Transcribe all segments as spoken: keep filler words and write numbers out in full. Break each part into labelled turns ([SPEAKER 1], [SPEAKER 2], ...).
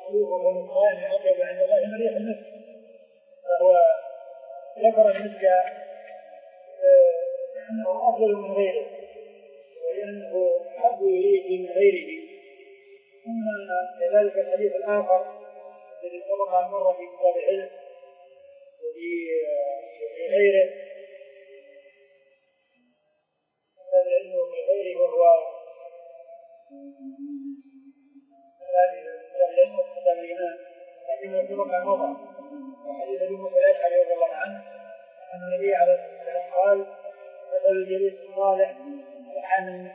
[SPEAKER 1] وهو مقام أطيب عند الله من ريح المسك، فهو ذكر المسك أنه أفضل من غيره وأنه أحب إليه من غيره. ثم كذلك الحديث الآخر الذي سبق أن مر في كتاب العلم وفي غيره كتاب العلم وفي غيره، وهو كتاب العلم وكتاب الإيمان، لكنه سبق أن مر حديث أبي موسى الأشعري رضي الله عنه أن النبي عليه الصلاة والسلام قال: مثل الجليس الصالح عن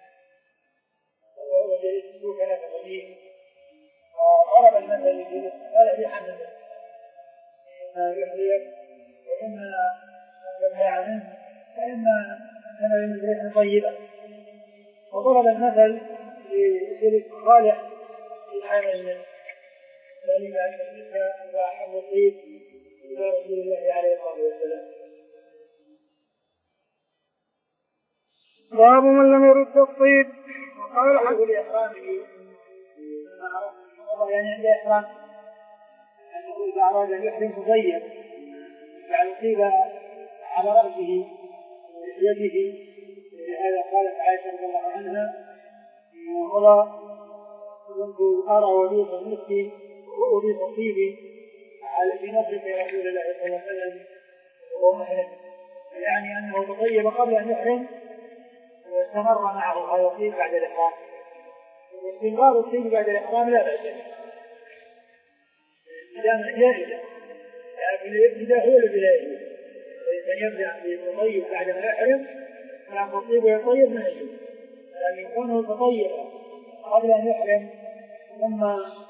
[SPEAKER 1] وجليس السوء كنفسه، وضرب المثل للجليس الصالح بحمده إما يحريك وإما يمنع منه فإما كما ريح طيبة، وضرب المثل للجليس الصالح بحمل منه، ذلك أن المسك هو أحب الطيب إلى رسول الله عليه الصلاة والسلام.
[SPEAKER 2] باب من لم يرد الطيب.
[SPEAKER 1] وقال الحق لإحرامه يعني عند إحرام أنه إذا أراد أن يحرم تطيب، يعني طيب على رأسه ويده، لهذا قالت عائشة رضي الله عنها: ولا كنت أرى وليس المسك وأريد طيبي على في نفسك يا رسول الله صلى الله عليه وسلم وهو محرم، يعني أنه تطيب قبل أن يحرم واستمر معه هذا الطيب بعد الإحرام. واستمرار الطيب بعد الإحرام لا بأس به، الابتداء جائزة، لكن الابتداء هو البداية، فإذا يبدأ بالتطيب بعد ما يحرم فإن الطيب يطيب من أجله، لكن كونه تطيب قبل أن يحرم ثم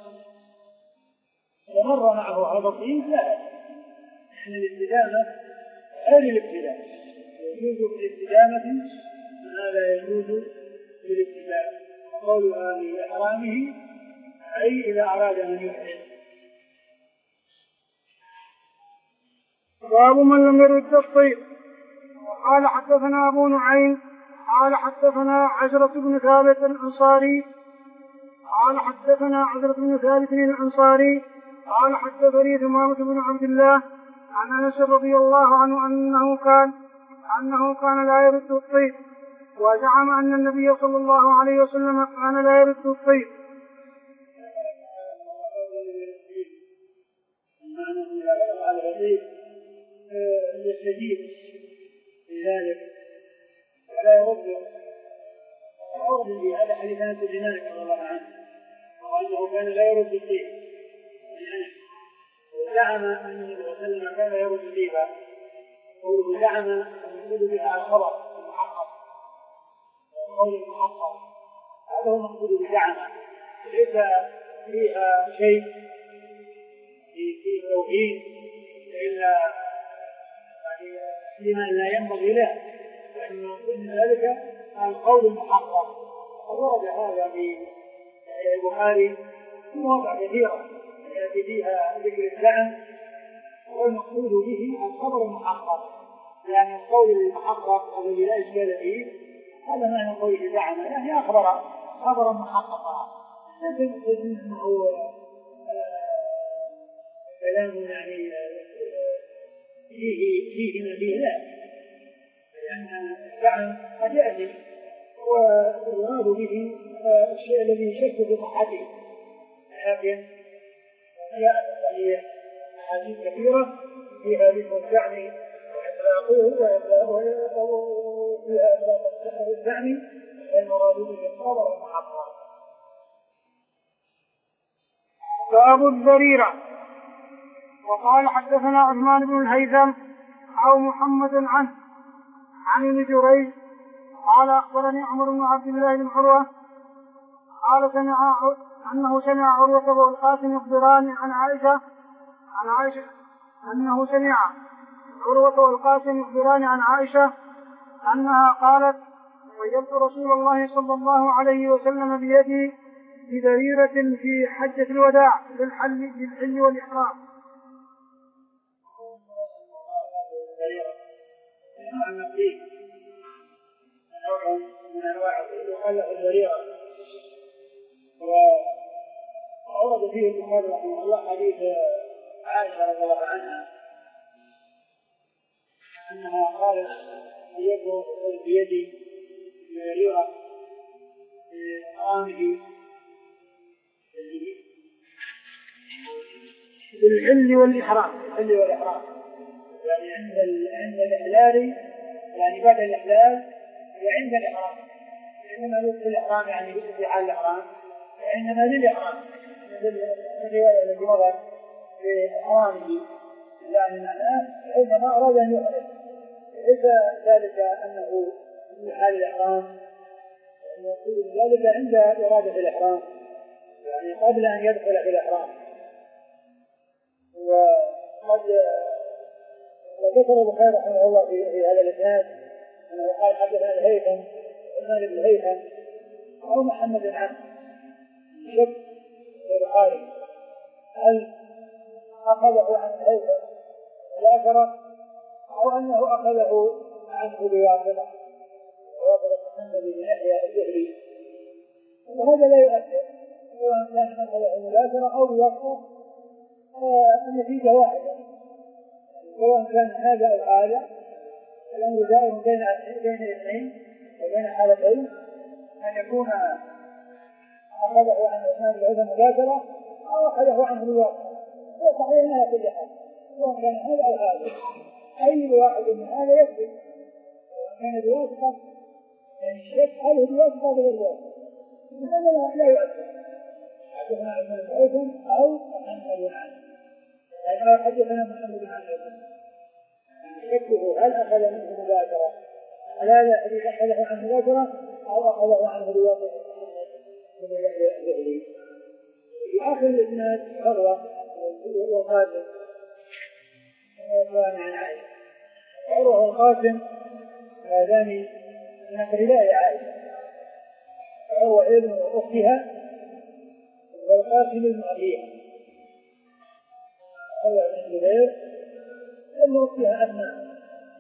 [SPEAKER 1] استمر معه هذا الطيب لا بأس، لأن الاستدامة غير الابتداء، يجوز في الاستدامة ما لا يجوز في الابتداء، وقولها لإحرامه أي إذا أراد أن يحرم.
[SPEAKER 2] باب من لم يرد الطيب. وقال حدثنا أبو نعيم قال حدثنا عزرة بن ثابت الأنصاري قال حدثنا عزرة بن ثابت الأنصاري قال حدثني ثمامة بن عبد الله عن أنس رضي الله عنه أنه كان أنه كان لا يرد الطيب، وزعم أن النبي صلى الله عليه وسلم كان لا يرد الطيب.
[SPEAKER 1] الشديد في ذلك ولا يرد أرض في هذا حديث أنس بن مالك رضي الله عنه، وأنه كان لا يرد الطيب، وزعم أن النبي صلى الله عليه وسلم كان يرد الطيبة، وزعم أن يرد بها الخبر المحقق القول المحقق، هذا هو المقصود بزعم، ليس فيها شيء في توحيد إلا لما لا ينبغي له، لأن من ذلك القول المحقق، ورد هذا في البخاري في مواضع كثيرة يأتي فيها ذكر الزعم، والمقصود به الخبر المحقق، يعني القول المحقق الذي لا إشكال فيه هذا معنى قوله زعم، يعني أخبر خبرا محققا، ليس أنه كلام يعني فيه فيه ما فيه، لا، لأن الزعم قد يأتي والمراد به الشيء الذي يشك في صحته، لكن هي أحاديث كثيرة فيها ذكر الزعم وإطلاقه وفيها إطلاق الزعم، والمراد به الخبر المحقق.
[SPEAKER 2] باب الذريرة. وقال حدثنا عثمان بن الهيثم أو محمد عنه عن ابن جريج قال أخبرني عمر بن عبد الله بن عروة قال سمع أنه سمع عروة بن القاسم يخبران عن عائشة عن عائشة أنه سمع عروة بن القاسم يخبران عن عائشة أنها قالت: وجدت رسول الله صلى الله عليه وسلم بيدي بذريرة في حجة الوداع للحل, للحل والإحرام.
[SPEAKER 1] من أنواع يخلق الذريرة، وورد فيه البخاري رحمه الله حديث عائشة رضي الله عنها أنها قالت يده بيدي بريرة بإحرامه
[SPEAKER 2] بالحل والإحرام
[SPEAKER 1] بالحل والإحرام يعني عند عند الإحلال يعني بعد الإحلال وعند الإحرام إنما يدخل الإحرام يعني في حال الإحرام وإنما للإحرام الرواية التي مرت بإحرامه يعني معناه عندما أراد أن يحرم ليس ذلك أنه في حال الإحرام يقول ذلك عند إرادة الإحرام يعني قبل أن يدخل في الإحرام. وقد ذكر البخاري رحمه الله في هذا الإسناد أنه قال حدثنا الهيثم عثمان بن الهيثم أو محمد بن عبد شك البخاري هل أخذه عن الهيثم ذكر أو أنه أخذه عنه بواسطة وواسطة محمد بن يحيى الزهري وهذا لا يؤثر سواء كان أخذه مباشرة أو بواسطة النتيجة واحدة سواء كان هذا أو هذا الأمر دائم بين بين الاثنين وبين حالتين أن يكون أخذه عن عثمان بن عفان مباشرة أو أخذه عنه بواسطة وصحيح أنها كل حال سواء كان هذا أو هذا أي واحد من هذا يكفي كان بواسطة يعني الشك هذه بواسطة بغير بواسطة هذا لا يؤثر حدثنا عثمان بن عفان أو محمد بن عفان لأنه حدثنا محمد بن عفان شكه هل أخذ منه مباشرة هل هذا الحديث أخذه عنه مباشرة أو أخذه عنه بواسطة من الذهلي. في آخر الإسناد عروة وقاسم وكان عن عائشة عروة وقاسم هذان من أقرباء عائشة عروة ابن أختها والقاسم ابن أبيها عروة بن الزبير ابن أختها أسماء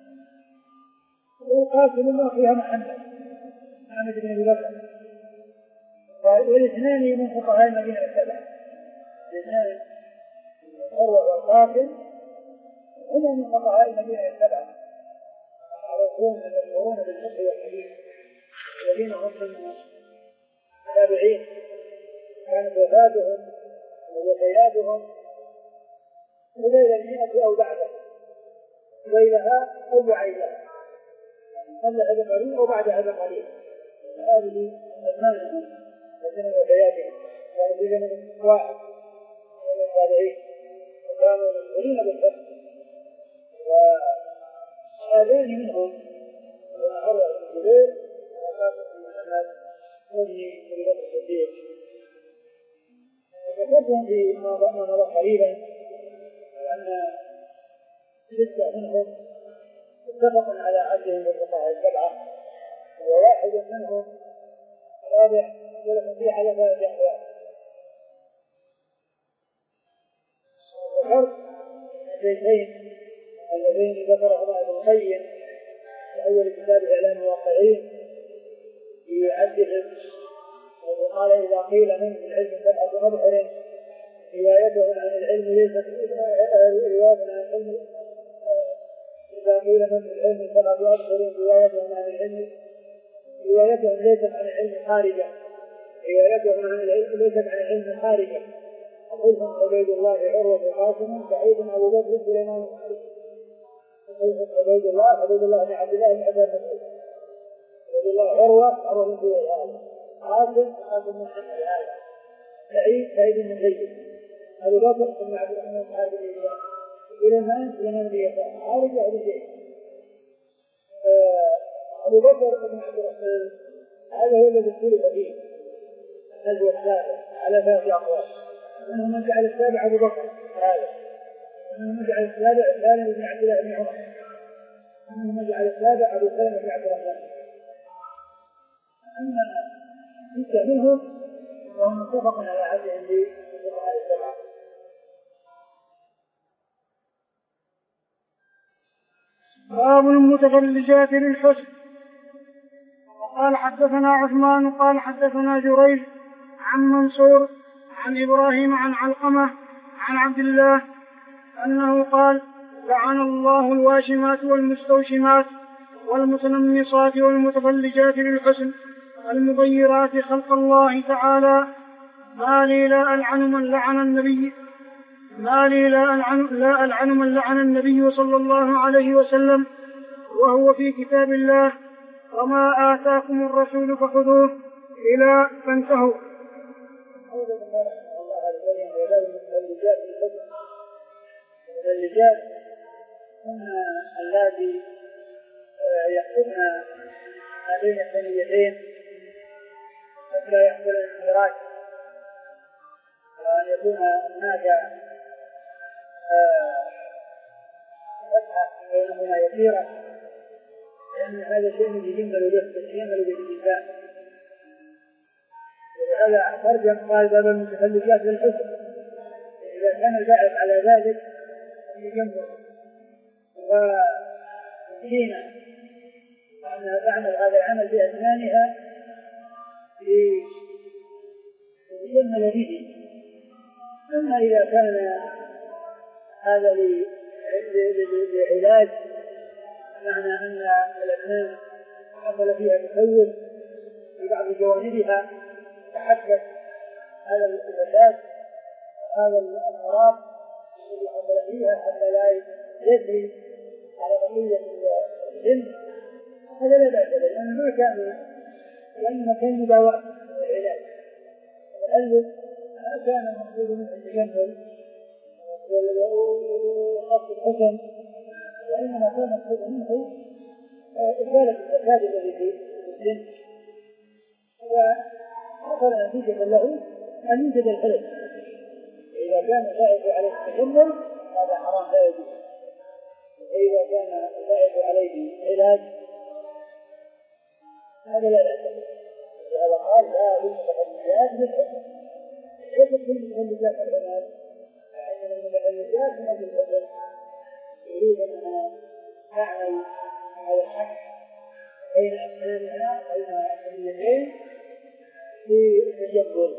[SPEAKER 1] والقاسم ابن أختها محمد محمد بن أبي بكر والاثنان من فقهاء المدينة السبعة الاثنان عروة والقاسم هما من فقهاء المدينة السبعة معروفون المشهورون بالفقه والحديث الذين هم من التابعين كانت وفاتهم ووفياتهم قبيل المئة أو بعده قبيلها أو بعيدها قبل هذا قليل أو بعد هذا قليل هذه أزمانهم وزمن وفياتهم كانوا في زمن واحد من التابعين وكانوا مشغولين بالفقه وهذين منهم عروة بن الزبير وقاسم بن محمد وابن أبي بكر الصديق وذكرتهم في ما مضى قريبا أن ستة منهم اتفقوا على عدهم بالفقهاء السبعة وواحد منهم رابع يختلف فيه على ثلاثة أقوال. وذكرت البيتين اللذين ذكرهما ابن القيم في أول كتاب إعلام الواقعين في عدهم وقال إذا قيل من العلم سبعة مبحر روايته عن العلم ليست رواية عن العلم إذا قيل من العلم سبعة أبحر روايته عن العلم روايتهم ليست عن العلم خارجة روايتهم عن العلم ليست عن العلم خارجة وقلهم عبيد الله عروة وقاسم سعيد أبو بكر سليمان عبيد الله عبيد الله بن عبد الله بن عبد المسعود عبيد الله عروة عروة بن هذا قاسم قاسم بن محمد هذا سعيد سعيد بن زيد أبو بكر بن عبد الرحمن بن عبد الله سليمان سليمان بن يسار خارجة أبو زيد أبو بكر بن عبد الرحمن هذا هو الذي اختلف فيه هل هو السابع على ثلاث أقوال منهم من جعل السابع أبو بكر هذا منهم من جعل السابع سالم بن عبد الله بن عمر منهم من جعل السابع أبو سلمة بن عبد الرحمن أما ستة منهم وهم متفق على عدهم بالفقهاء السبعة.
[SPEAKER 2] باب المتفلجات للحسن. وقال حدثنا عثمان قال حدثنا جريج عن منصور عن إبراهيم عن علقمة عن عبد الله أنه قال لعن الله الواشمات والمستوشمات والمتنمصات والمتفلجات للحسن المغيرات خلق الله تعالى ما لي لا ألعن من لعن النبي ما لي لا ألعن, لا ألعن من لعن النبي صلى الله عليه وسلم وهو في كتاب الله وما آتاكم الرسول فخذوه إلى فانتهوا.
[SPEAKER 1] المتفلجات هم الذي يحكمن ما بين الثنيتين حتى يحصل الانفراج وأن يكون هناك فتحة بينهما يسيرة لأن هذا شيء يجمل به يجمل به الإنسان. ولهذا ترجم قال باب المتفلجات للحسن إذا كان الباعث على ذلك يجمل وزينة وأنها تعمل هذا العمل بأسنانها ليجمل به. أما إذا كان هذا لعلاج معنى أن الأسنان حصل فيها تسول في بعض جوانبها تحدث هذا الفساد هذا الأمراض الذي حصل فيها حتى لا يجري على بقية الجن هذا لا بأس به لأنه ما كان لأنه كان مداواة العلاج والعلم ما كان المقصود منه التجمل وخط الحسن وإنما كان المقصود منه إزالة الفساد الذي في الجن وحصل نتيجة له أن يوجد الخلل. إذا كان الزائد عليه التجمل هذا حرام لا يجوز. وإذا كان الزائد عليه علاج هذا لا بأس به. لهذا قال لا للمتفلجات بالحسن ليست للمتفلجات البنات فإن المتفلجات من أجل الحسن يريد أنها تعمل على الحق بين أسنانها بين الثنيتين في التجمل.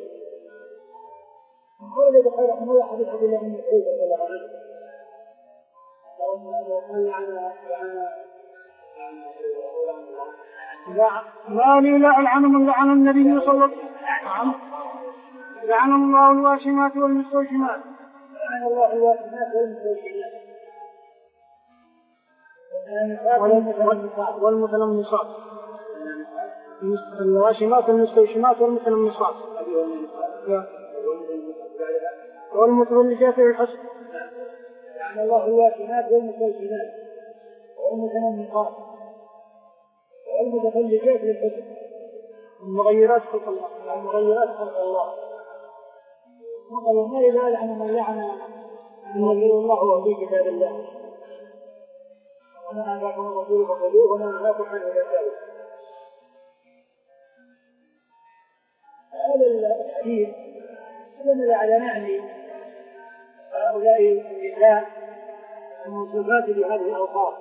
[SPEAKER 1] قال البخاري رحمه الله حديث عبد الله بن مسعود رضي الله عنه قال عن عن
[SPEAKER 2] ما لي لا ألعن من لعن النبي صلى الله عليه وسلم لعن الله الواشمات والمستوشمات
[SPEAKER 1] لعن الله الواشمات والمستوشمات
[SPEAKER 2] والمتنمصات الواشمات والمستوشمات والمتنمصات والمتفلجات للحسن
[SPEAKER 1] لعن الله الواشمات والمستوشمات والمتنمصات والمتفلجات للحسن
[SPEAKER 2] المغيرات خلق الله
[SPEAKER 1] المغيرات خلق الله. وقالوا ما إذا لعن من لعن النبي الله هو في كتاب الله وما آتاكم الرسول فخذوه وما نهاكم عنه فانتهوا. هذا الحديث يدل على نعني هؤلاء النساء الموصوفات بهذه الأوصاف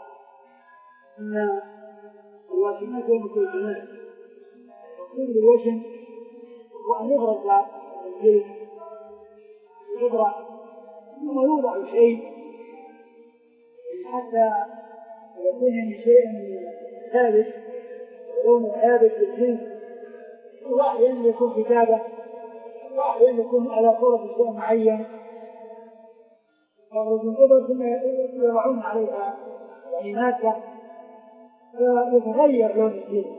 [SPEAKER 1] أن الواشمات والمستوشمات يقول بالوشم وأن يبرز الجلد يبرع ثم يوضع شيء حتى يكون من شيء ثابت ولون ثابت للجلد وأحيانا يكون كتابة وأحيانا يكون على صورة شيء معين فالجنطبة ثم يضعون عليها يعني مادة فيتغير لون الجلد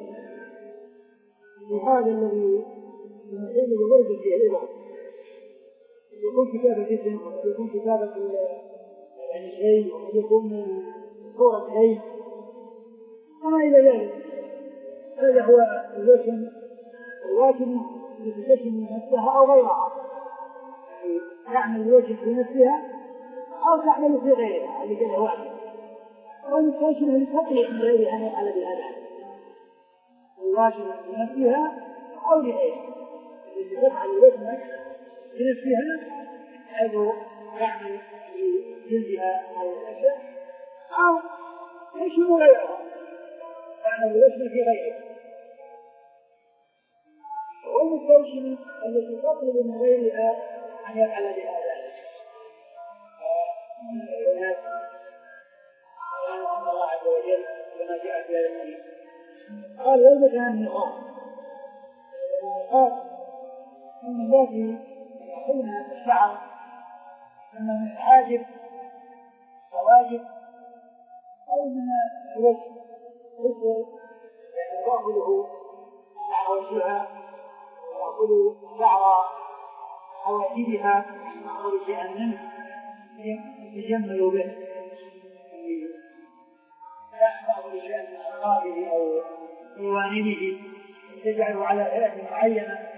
[SPEAKER 1] لهذا الذي يمثل بورد فيه الإبر يكون كتابة جسم يكون كتابة يعني شيء يكون صورة شيء وما إلى ذلك. هذا هو الوشم الواجب لتجسم نفسها أو غيرها يعني تعمل الوجه في نفسها أو تعمل في غيرها اللي كان واجب والمستوشم لتطلع من غيرها أن يفعل بهذا الواجب لنفسها أو لغيرها التي تفعل الوجه لنفسها حيث تعمل بجلدها أو الأشياء أو تشم غيرها تعمل الوجه في غيرها. التوشم التي تطلب من غيرها أن يفعل بها ذلك. أن الله عز وجل كما جاء في هذا الحديث قال يلبس عن النقاط النقاط من التي يأخذون الشعر إما من الحاجب واجب أو من الوجه مثل يعني تأخذه شعر وجهها وتأخذ شعر حواجبها تأخذ شيئا منه يتجمل به لا تأخذ شيئا من أصحابه أو جوانبه تجعله على هيئة معينة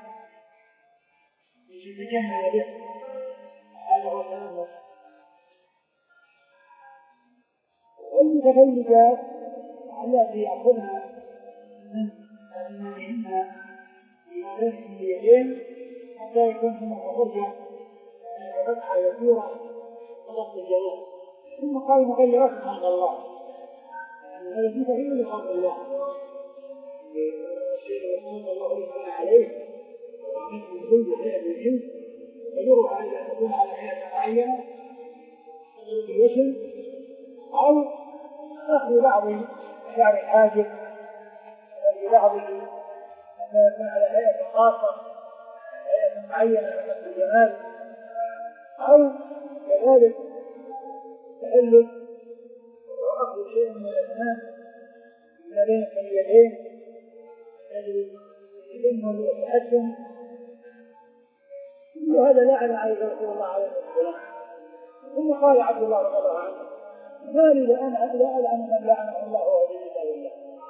[SPEAKER 1] يتجمل به. هذا هو التنمر. والمتفلجات التي يأخذها من أبنائهن في اليدين حتى يكون ثم خرجة فتحة يسيرة وضغط الجلال ثم قال مغيرات خلق الله هذا في تغيير لخلق الله الشيء يقول الله يسمى عليه من كل هيئة من الجنس يجرها إذا تكون على هيئة معينة في الوشم أو أخذ بعض شعر الحاجب في بعضه يكون على هيئة خاصة هيئة معينة مثل الجمال أو كذلك تحلل وأخذ شيء من الأسنان ما بين اليدين الذي يتم ويتحسن وهذا لعن عليه رسول الله عليه وسلم. ثم قال عبد الله رضي الله عنه ما لي لأن لا ألعن من لعنه الله وهذه كتاب الله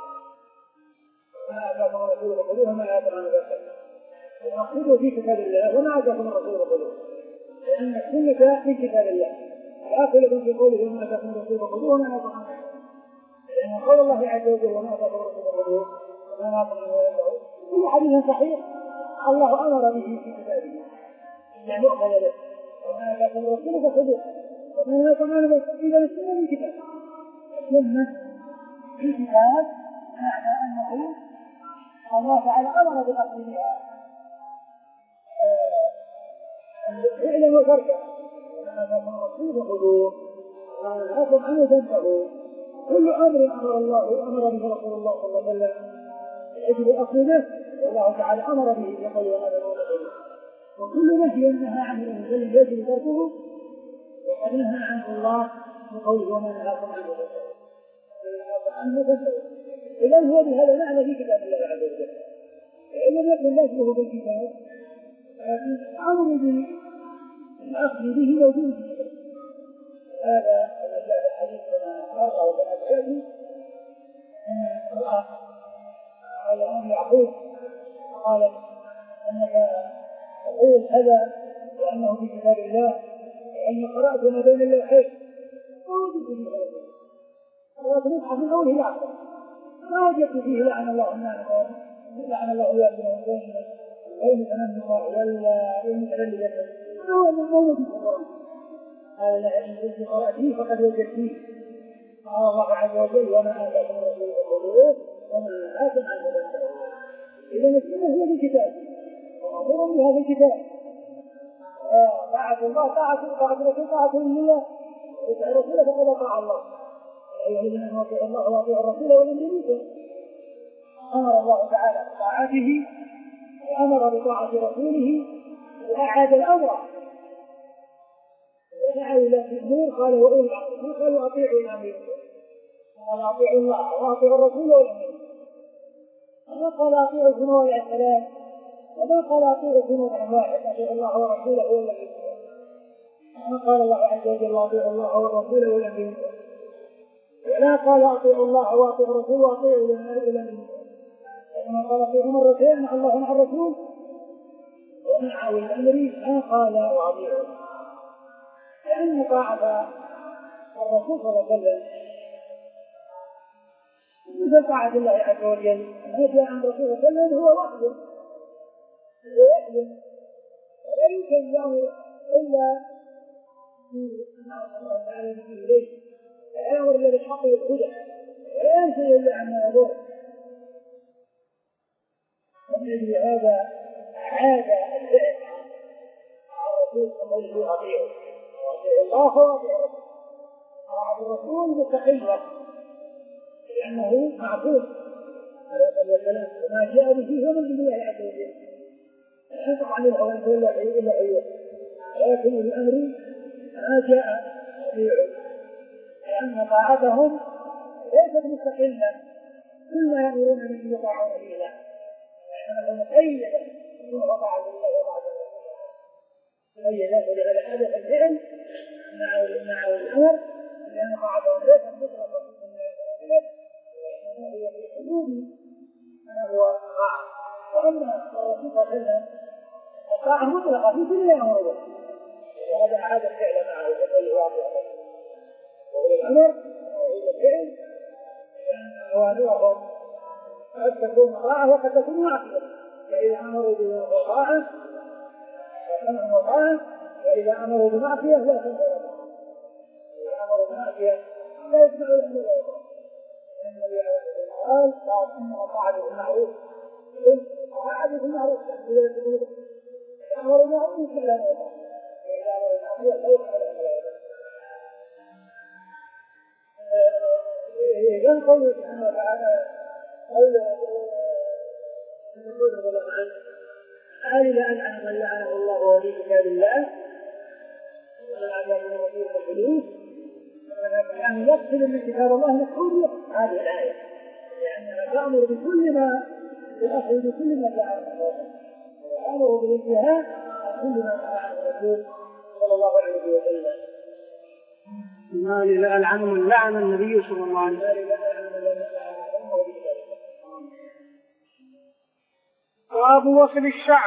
[SPEAKER 1] ما أتاكم الرسول فخذوه ما آتاكم الرسول ونقصده في كتاب الله وما آتاكم الرسول فخذوه لأن السنة في كتاب الله الآخر لكم في قوله وما آتاكم الرسول فخذوه وما آتاكم الرسول لأن قول الله عز وجل وما آتاكم الرسول فخذوه وما آتاكم الرسول كل حديث صحيح الله أمر به في كتابه يعني يؤخذ به وما آتاكم الرسول فخذوه وما آتاكم الرسول إذا السنة من كتاب السنة في كتاب معنى أنه الله تعالى أمر بأخذ بها فعلا وتركا وما آتاكم الرسول فخذوه وما نهاكم عنه فانتهوا كل أمر أمر الله أمر به رسول الله صلى الله عليه وسلم يجب الأخذ به والله تعالى أمر به يقول وما آتاكم الرسول وكل نهي نهى عنه الرسول يجب تركه وقد نهى عنه الله بقوله وما نهاكم عنه الرسول إذا هو بهذا معنى في كتاب الله عز وجل إذا لم يكن نفسه بالكتاب أمر بالأخذ به موجود في الكتاب هذا الحديث كما قال وكما تأتي امرأة قال أم يعقوب قالت أنك تقول هذا لأنه في كتاب الله لأني قرأت ما بين الله خير ما وجدت فيه هذا قرأت نصحى من أوله لعبه ما وجدت فيه لعن الله الناس لعن الله يأتنا بين بين تنمر ولا المتلجة ما هو ما وجدت القرآن قال لا إن كنت قرأتيه فقد وجدتيه قال الله عز وجل وما آتاكم الرسول فخذوه وما نهاكم عنه فانتهوا إذا السنة هي الكتاب ومأمور بهذا الكتاب طاعة الله طاعة طاعة الرسول طاعة لله يطيع الرسول فقد أطاع الله أيها الذين آمنوا أطيعوا الله وأطيعوا الرسول ولم يميتوا أمر الله تعالى بطاعته وأمر بطاعة رسوله وأعاد الأمر ودعا إلى النور قال وأولي الأمر قالوا أطيعوا الأمير قال أطيعوا الله وأطيعوا الرسول ولم يميتوا ما قال أطيعوا الجنوب عليه السلام وما قال أطيعوا جنوب واحد أطيعوا الله ورسوله ولم يميتوا ما قال الله عز وجل أطيعوا الله والرسول ولم يميتوا ولا قال أطيعوا الله وأطيعوا الرسول وأطيعوا الأمير كما قال في عمر الرسول مع الله مع الرسول ومع الأمر ما قال وأطيعوا لأن طاعة الرسول صلى الله عليه وسلم مثل طاعة الله عز وجل ما جاء عن رسول الله صلى الله عليه وسلم هو وحده هو وحده ولا يمكن له إلا الله تعالى به إليه لا يأمر إلا بالحق والهدى ولا ينسى إلا عما يضر ومن أجل هذا عاد الفعل الرسول صلى الله عليه وسلم الله وأطيعه طاعة الرسول مستقلة لأنه معقول عليه الصلاة والسلام وما جاء به هو من الله عز وجل لا ينطق عن الهوى إلا إلا أيوه ولكن الأمر ما جاء أطيعه لأن طاعتهم ليست مستقلة كل ما يأمرون به يطاعون به لا لأنها مقيدة بما طاعة الله وطاعة الرسول مقيدة ولهذا حدث الفعل مع مع الأمر لأن طاعتهم ليست مطلقة وإنما هي في حدود ما هو طاعة وأما الرسول صلى الله عليه وسلم الطاعة مطلقة في كل ما يأمر به وهذا أعاد الفعل معه وقال واقع والأمر والفعل أوامرهم قد تكون طاعة وقد تكون معصية فإذا أمروا بطاعة فسمع وطاعة وإذا أمروا بمعصية لا سمع وطاعة إذا أمروا بمعصية لا يسمع الأمر وطاعة لأن النبي قال قال إنما طاعة بالمعروف طاعة بالمعروف إذا أمروا بالمعروف فلا وطاعة وإذا أمروا بمعصية لا يسمع الأمر وطاعة إذن قوله سبحانه وتعالى قوله يقول رضي الله عنه قال لا ألعن من لعنه الله وهو في كتاب الله ومن أعجب من وكيل الحدود يعني يقصد من كتاب الله مقصود هذه الآية لأنها تأمر بكل ما بالأخذ بكل ما جاء عنه وتأمر بالانتهاء عن كل ما جاء عنه الرسول صلى الله عليه وسلم
[SPEAKER 2] ما لا ألعن من لعن النبي صلى الله عليه وسلم. باب وصل الشعب.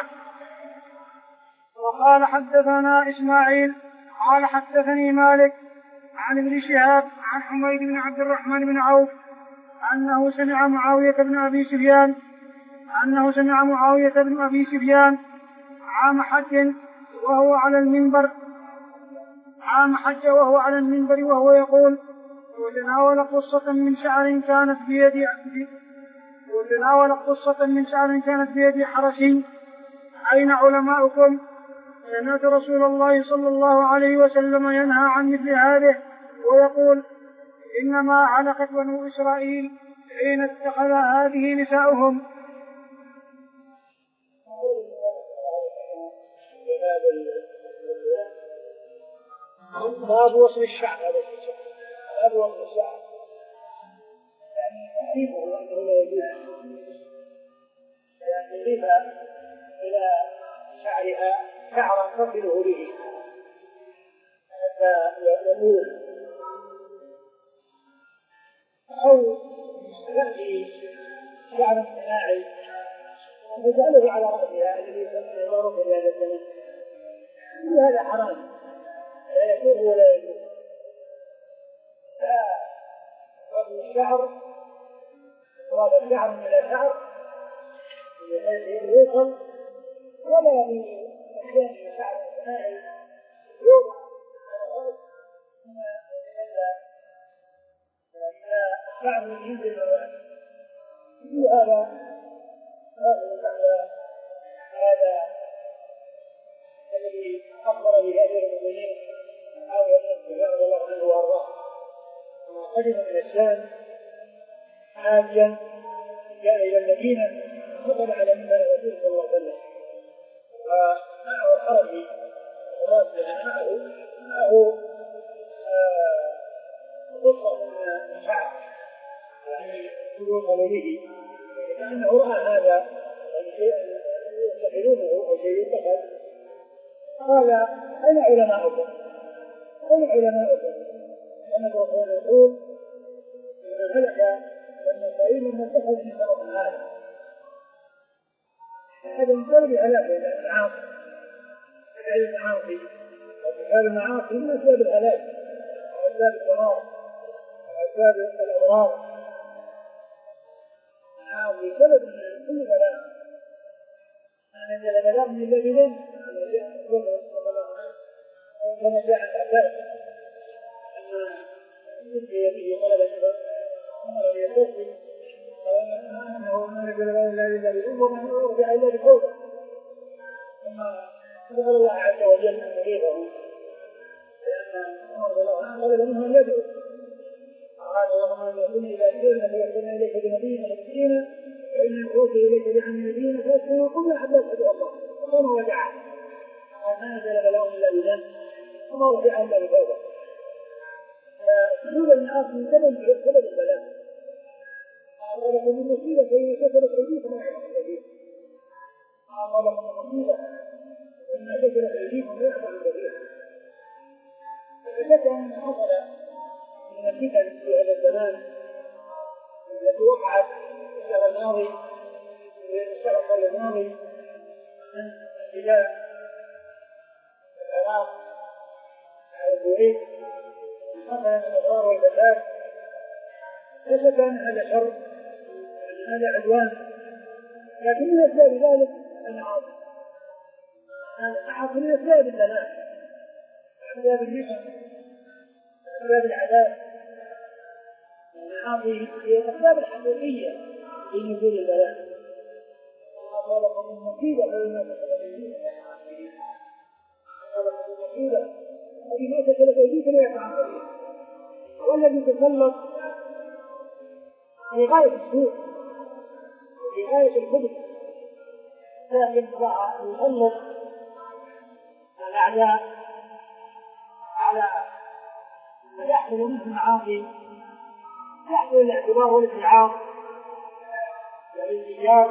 [SPEAKER 2] وقال حدثنا إسماعيل قال حدثني مالك عن ابن شهاب عن حميد بن عبد الرحمن بن عوف أنه سمع معاوية بن أبي سفيان أنه سمع معاوية بن أبي سفيان عام حج وهو على المنبر عام حج وهو على المنبر وهو يقول وتناول قصة من شعر كانت بيد وتناول قصة من شعر كانت بيد حرشي أين علماؤكم؟ سمعت رسول الله صلى الله عليه وسلم ينهى عن مثل هذه ويقول إنما علقت بنو إسرائيل حين اتخذ هذه نساؤهم.
[SPEAKER 1] باب وصل الشعب هذا باب وصل الشعب يعني تحريمه أنه لا يجوز يعني تضيف إلى شعرها شعرا تصله به حتى يمول أو تأتي شعرا صناعي وتجعله على رأسها الذي يضرب إلى هذا الزمن هذا حرام لا يكون ولا يجوز لا رغم الشعر هذا الشعر من الشعر بحيث يوصل ولا من أحيان الشعر الصناعي يوضع على الأرض ثم يتجلى إلى الشعر من ينزل الرأس كل هذا هذا الذي أخبر به أمير المؤمنين معاوية بن أبي سفيان رضي الله عنه وأرضاه قدم من الشام حاجا جاء إلى المدينة فقد على منبر الرسول صلى الله عليه وسلم ومعه حربي معه معه قصة من شعر يعني يوصل به لأنه رأى هذا شيئا يستحلونه أو شيء يتخذ قال أين علماؤكم؟ أين علماؤكم؟ لأن الرسول يقول إن هلك لما قريب من اتخذ نساء من هذا هذا مثال بهلاك لأن المعاصي تفعل المعاصي وتفعل المعاصي من أسباب الهلاك وأسباب الضرار وأسباب الأضرار المعاصي سبب من كل بلاء أن نزل بلاء من الذين كما جاء عن العباس أن يبقي به طلب النظر أمر يستسلم أنه ما نزل بلاء إلا بالله وما يرجع إلا بقوله سأل الله عز وجل أن يغيظهم لأن عمر رضي الله عنه طلب منه أن يدعو قال اللهم إن كنا إذا سرنا فيرسلنا إليك بنبينا مسكينا فإن نوصي إليك بأن نبينا فيرسلنا وقلنا حتى أشهد الله وقوم ودعا قال ما نزل بلاء إلا بذنب وما رجع إلا بتوبة فسجود المعاصي سبب سبب البلاء أصابكم من مصيبة فإن كسبت أيديكم وما يعلم الكثير أصابكم من مصيبة فإن كسبت أيديكم ويعلم الكثير فشك أن حصل من الفتن في هذا الزمان التي وقعت في الشهر الماضي في الشهر الماضي من ابتلاء العراق على الكويت حصل من الأضرار والفساد لا شك أن هذا شر وأن هذا عدوان لكن من أسباب ذلك المعاصي المعاصي من أسباب البلاء أسباب النشر أسباب العذاب المعاصي هي الأسباب الحقيقية لنزول البلاء أصابكم من مصيبة فبما كسبت أيديكم أصابكم من مصيبة فبما كسبت أيديكم ويعفو عن كثير والذي تسلط في غاية السوء في غاية الخبث لكن يسلط الأعداء على ما يحصل منه المعاصي يحصل الاعتبار والاتعاظ والانتشار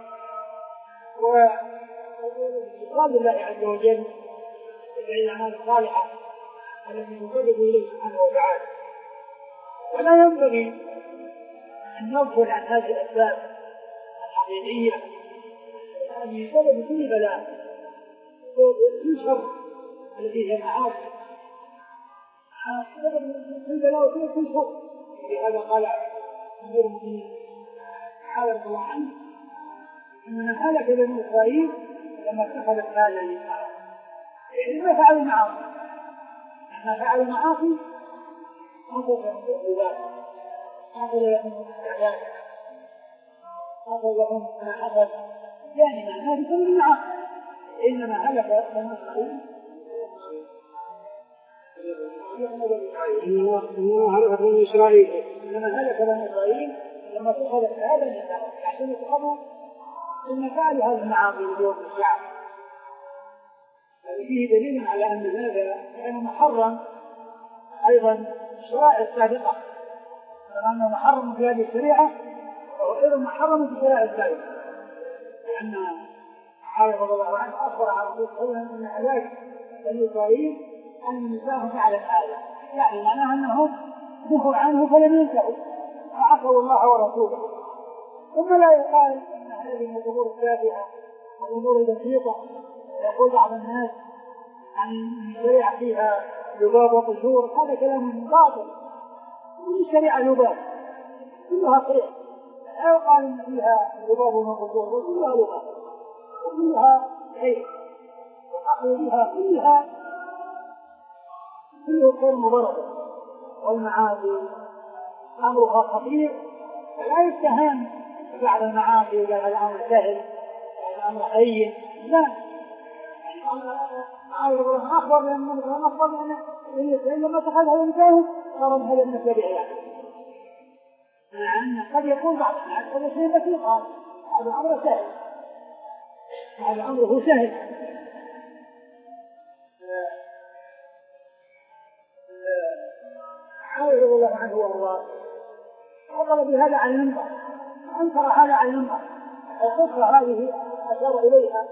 [SPEAKER 1] وإقام الله عز وجل بالأعمال الصالحة التي تقرب إليه سبحانه وتعالى ولا ينبغي أن نغفل عن هذه الأسباب الحقيقية هذه سبب كل بلاء كل شر الذي هي معاصي سبب كل بلاء وكل كل شر لهذا قال أمير المؤمنين حاول الله عنه أن من هلك بني إسرائيل لما اتخذت هذا الإسلام يعني ما فعلوا معاصي ما فعلوا معاصي حصل لهم عقوبات حصل لهم استعداد حصل لهم ما حصل يعني معناه بسبب المعاصي إنما هلك بني إسرائيل إنما هلك بني إسرائيل إنما هلك بني إسرائيل لما اتخذت هذا الإسلام عشان يتخذوا ثم فعلوا هذه المعاصي لجوز الشعب هذا فيه دليل على أن هذا كان محرم أيضا الشرائع السابقة لأنه محرم في هذه الشريعة وهو أيضا محرم في الشرائع السابقة لأن عائشة رضي الله عنها أخبر عن رسول الله صلى الله عليه وسلم أن هلاك بني إسرائيل أن النساء فعلت هذا يعني معناها أنهم نهوا عنه فلم ينتهوا فعصوا الله ورسوله ثم لا يقال أن هذه من الأمور التافهة والأمور البسيطة يقول بعض الناس عن الشريعة فيها لباب وقشور هذا كلام باطل كل الشريعة لباب كلها خير لا يقال أن فيها لباب وقشور وكلها لباب وكلها خير وأقول بها كلها كله خير مبارك والمعاصي أمرها خطير لا يستهان بعد المعاصي وقال هذا أمر سهل هذا أمر هين لا أخبر بأن أخبر بأن لما تخذها ينتهي صار هذا المسألة يعني مع أن قد يكون بعض الناس هذا شيء بسيط هذا أمر سهل هذا أمره سهل عائشة رضي الله عنه وارضاه وقال بهذا عن المنبر أنكر هذا عن المنبر القصة هذه أشار إليها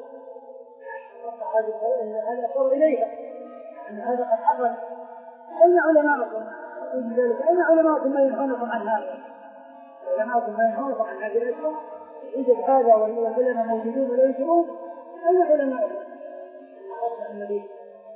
[SPEAKER 1] هذا أشار إليها أن هذا قد حصل أين علماءكم في ذلك أين علماءكم ما ينهونكم عن هذا علماءكم ما ينهونكم عن هذه الأشياء يوجد هذا والعلماء موجودون ولا ينكرون أين علماءكم النبي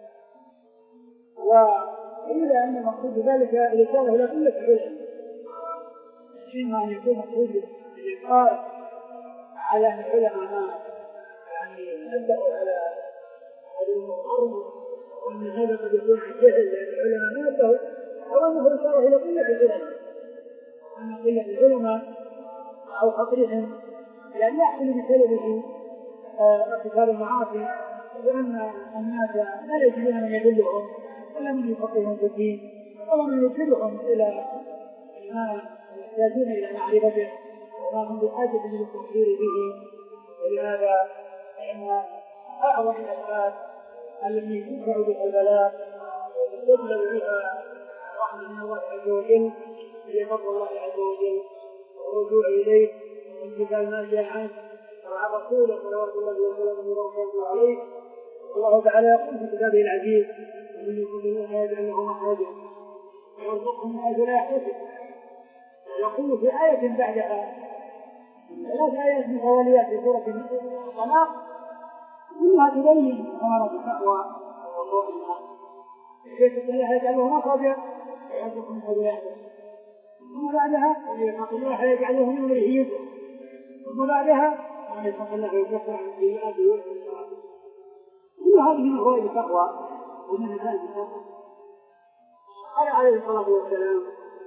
[SPEAKER 1] وإلا أن المقصود بذلك الإشارة إلى كل العلم إما أن يكون مقصود الإقرار على أن العلماء ما يعني نبدأوا على هذه الأمور وأن هذا قد يكون جهل لأن العلماء ما نبدأوا أو أنه إشارة إلى قلة العلماء أن قلة العلماء أو خطرهم لأن يحصل بسببه ارتكاب المعاصي لأن الناس لا يجدون من يدلهم ولا من يفقههم في الدين ولا من يدلهم إلى ما يحتاجون إلى معرفته وما هم بحاجة للتفكير به. ولهذا فإن أعظم الأسباب التي تدفع بها البلاء وتجلب بها رحمة من الله عز وجل هي فضل الله عز وجل والرجوع إليه وامتثال ما جاء عنه وعن رسوله صلوات الله وسلامه وبركاته عليه. الله تعالى يقول في كتابه العزيز: ومن يطع الله يجعل له مخرجا ويرزقه من حيث لا يحتسب. يقول في آية بعدها ثلاث آيات متواليات في سورة الطلاق كلها تبين ثمرة التقوى ووضوء النار. كيف الله يجعل له مخرجا ويرزقه من حيث لا يحتسب. ثم بعدها ويتق الله يجعل له من امره يسرا. ثم بعدها ويتق الله يكفر عن سيئاته. كل هذه من فوائد التقوى ومن نتائج التقوى. قال عليه الصلاة والسلام: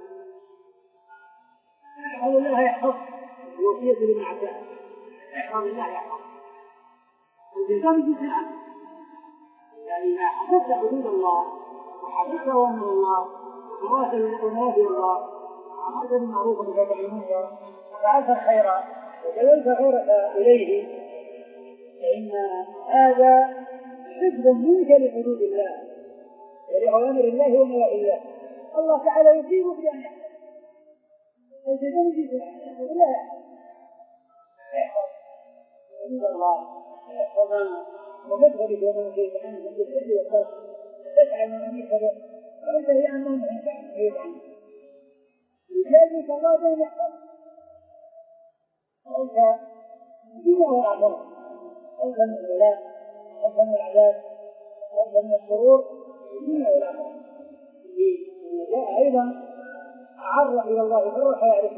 [SPEAKER 1] احفظ الله يحفظ الوصية لمن عداها. احفظ الله يحفظ الإنسان جزء عنه، يعني إذا حفظت حدود الله وحفظت أوامر الله ونواهي الله وعملت بالمعروف وبترك المنكر وفعلت الخير وجللت غيرك إليه فإن هذا حفظ منك لحدود الله ولأوامر الله ونواهي الله. الله تعالى يجيب بأن يحفظ الجزم جزء يحفظ الله يحفظ حدود الله يحفظ ومدخلك ومن كيف عنه من بالحج والصرف تسعى من يحفظ وانت هي أنهم عنك كيف عنه يجازيك الله بأن يحفظ وانت الدنيا والآخرة وانت من الولاء وانت من العذاب وانت من السرور الدنيا والآخرة. جاء أيضا عرف إلى الله بالرخاء يعرف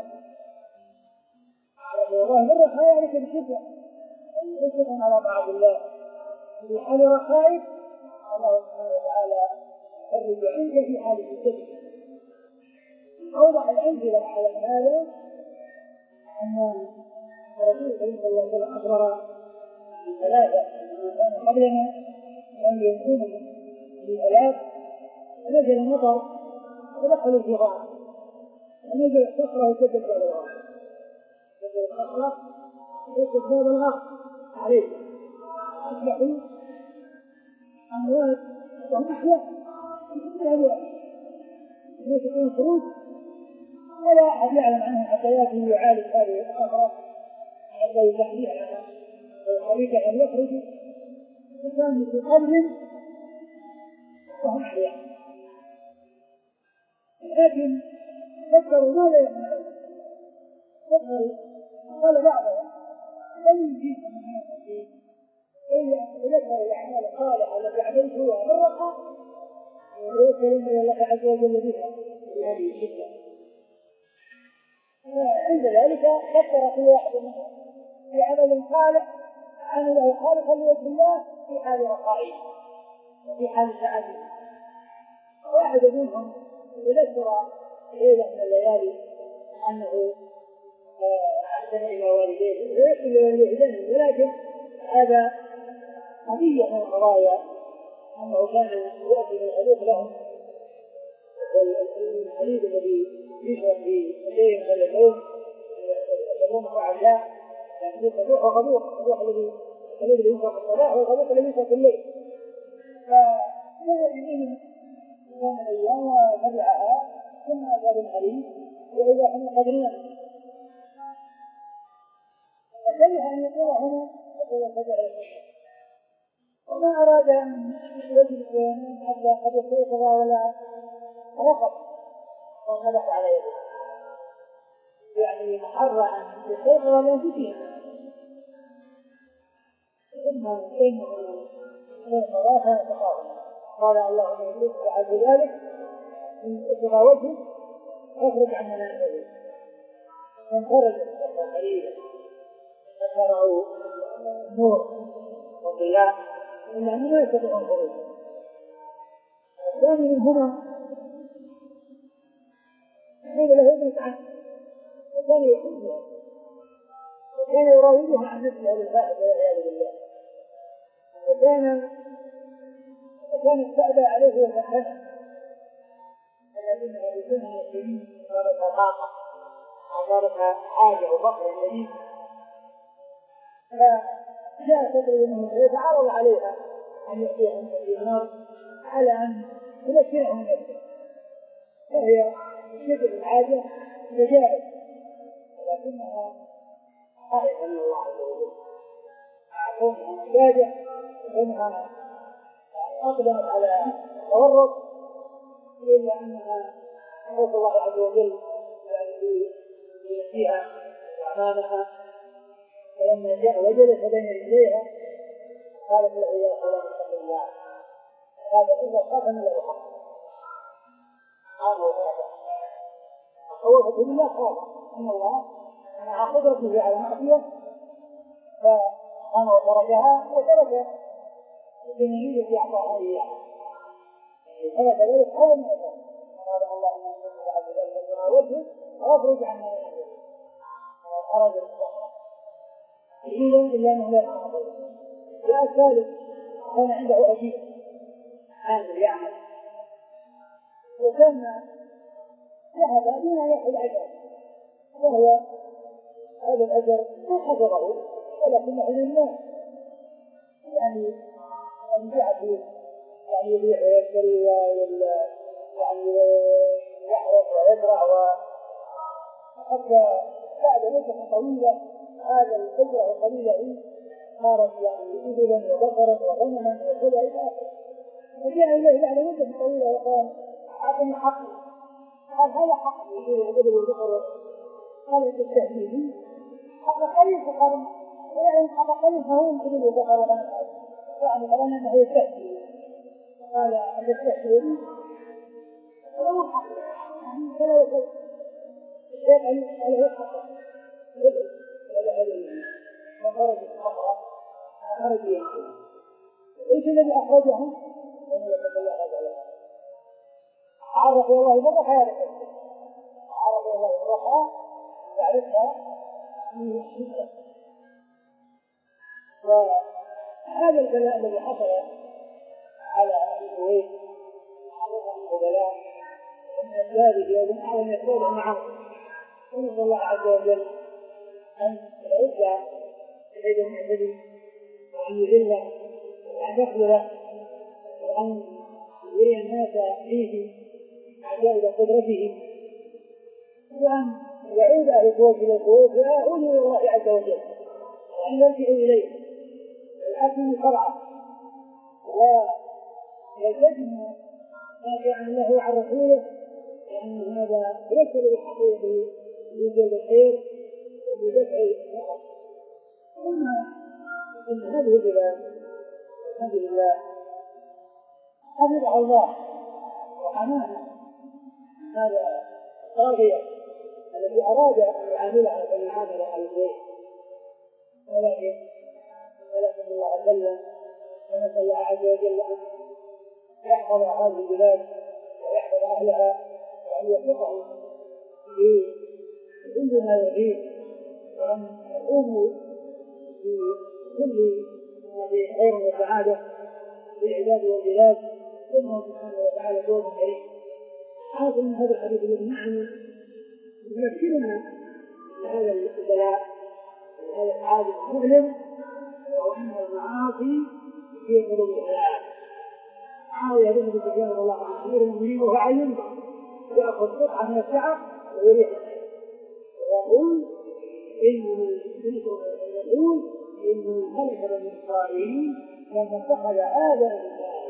[SPEAKER 1] عرف إلى الله بالرخاء يعرف بالشدة يشكر على طاعة الله في حال رخائك الله سبحانه وتعالى يفرج عنك في حال شدتك. أوضح الأمثلة على هذا أن الرسول صلى الله عليه وسلم أخبر ثلاثة من كان قبلنا أن يكونوا في ثلاث ونزل المطر ودخلوا في غار ونزل الصخرة وسدت باب الغار نزل الصخرة وسدت باب الغار عليه أصبحوا أموات وهم أحياء لا ليس فيهم خروج ولا أحد يعلم عنهم حتى يأتي يعالج هذه الصخرة حتى يزحزحها ويخرج أن يخرج وكانوا في قبر وهم أحياء. لكن فكروا ماذا يفعلون؟ فكروا قال بعضهم لم يجيبوا من هذا الدين إلا أن يذكر الأعمال الصالحة التي عملتها بالرخاء ويذكرون إلى الله عز وجل بها بهذه الشدة. عند ذلك فكر كل واحد منهم في عمل صالح عمله خالصا لوجه الله في حال رخائه وفي حال سعادته. واحد منهم يذكر ليلة من الليالي أنه أحسن إلى والديه ويحسن لوالديه، ولكن هذا قضية من القضايا أنه كان يأتي من الحديث لهم والحديث الذي يشرب في يديهم كل اليوم يسمونه عشاء يعني الصبوح وغبوح الصبوح الذي الذي ينفق الصباح والغبوح الذي ينفق الليل. فكان يمين كان الأيام وتبعها ثم أجاب الحديث وإذا احنا قدرنا فكره أن يقول هنا يقول فجع الشيء وما أراد أن يجلس بينهم حتى قد يستيقظ ولا رفض وانفتح على يده يعني محرى أن يستيقظ لأنفسهم ثم إنه استيقظ فانتقاهم قال اللهم إن افعل بذلك من اتقى وجهه اخرج عن منازله فانخرج قليلا فشرعوا نور وضياء إلا أنه لا يستطيع الخروج. الثاني من هنا حين له ابنة عنه وكان يحبها وكان يراودها عن نفسه بالفائدة والعياذ بالله وكان وكان استأذى عليه وسلم الذين يريدون المسلمين صارت طاقة وصارت حاجة وفقر شديد، فجاء تطلب منه فيتعرض عليها أن يأتيهم في النار على أن تمكنهم نفسه، وهي شبه الحاجة تجاهل، ولكنها خائفة من الله عز وجل مع كونها محتاجة وكونها أقدمت على تورط، إلا أنها خوف الله عز وجل يأتيها أمامها. فلما جاء وجلس بين رجليها قالت له يا فلان اتق الله، قال إذا خاف من الحق قالوا خوفت بالله، خاف ان الله مع قدرته على معصيه فقام وتركها وترك الجنيه التي اعطاها اياها، فلا كذلك خوف من الله. قال اللهم انك بعد ذلك وجهه واخرج عن خرج الصخره الا الا انه لا تخرج. جاء الثالث كان عنده اجير عامل يعمل، وكان ذهب دون ان ياخذ اجر، وهو هذا الاجر ما حضره ولكنه للناس، يعني يبيع يعني يبيع ويشتري يعني يحرث ويزرع، وحتى بعد مدة طويلة هذا الأجر القليلة صارت يعني إبلا وبقرا وغنما وكذا إلى آخره. فجاء إليه بعد مدة طويلة وقال أعطني حقي، قال هذا حقي يقول الإبل والبقر، قال تستهديه حق قليل، فقال يعني حق قليل فهو الإبل والبقر وغنما، يعني قال أنه يستهدي، قال أتستهديه فلا حق يعني فلا يقول الشيء عليه حق وخرج الصخرة خرج يمشي. ايش الذي اخرجهم؟ ان يتبع هذا عرف الله مرة حياتك، عرف الله مرة تعرفها من الشدة. وهذا البلاء الذي حصل على الكويت حصل منه بلاء ومن الثالث ومن اعظم يسوع معه، نسأل الله عز وجل أن يعز بيد المعتدي وأن يذله وأن يخذله وأن يري الناس فيه عجائب قدرته، وأن يعود أهل الكويت إلى الكويت ويعودوا إلى الله عز وجل وأن يرجعوا إليه ويحكموا شرعه ويلتزموا ما كان الله عن رسوله، لأن هذا يرسل بالحقيقة لجلب الخير ولدفع الشر. ثم إن هذه البلاد الحمد لله حفظها الله وحماها هذا الطاغية الذي أراد أن يعاملها كما عامل أهل الكويت، ولكن ولكن الله عز وجل ونسأل الله عز وجل أن يحفظ هذه البلاد ويحفظ أهلها وأن يوفقهم بكل ما يريد، وأن يقوموا بكل ما فيه خير وسعادة للعباد والبلاد، إنه سبحانه وتعالى فوز كريم. حاصل من هذا الحديث الذي معنا يذكرنا بهذا البلاء وهذا الحادث المؤلم، وأن المعاصي في قلوب العباد. معاوية بن أبي سفيان رضي الله عنه أمير المؤمنين وهو عين يأخذ قطعة من الشعر ويريح ويقول إنه يقول إنه خلق من إسرائيل لما اتخذ هذا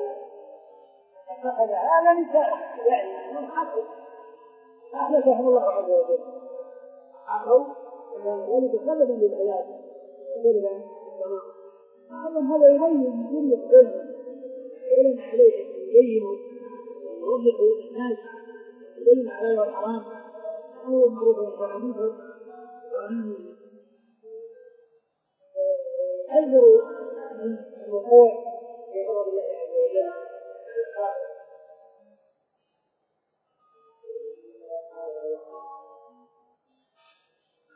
[SPEAKER 1] اتخذ هذا نساء، يعني من حقه أحدثهم الله عز وجل عقوا ذلك سببا للعلاج سببا أيضا. هذا يبين من كل علم علم عليه يبين ويوضح الناس يبين عليه والحرام هو المعروف والمنكر، وأن انظروا من الوقوع في غضب الله عز وجل.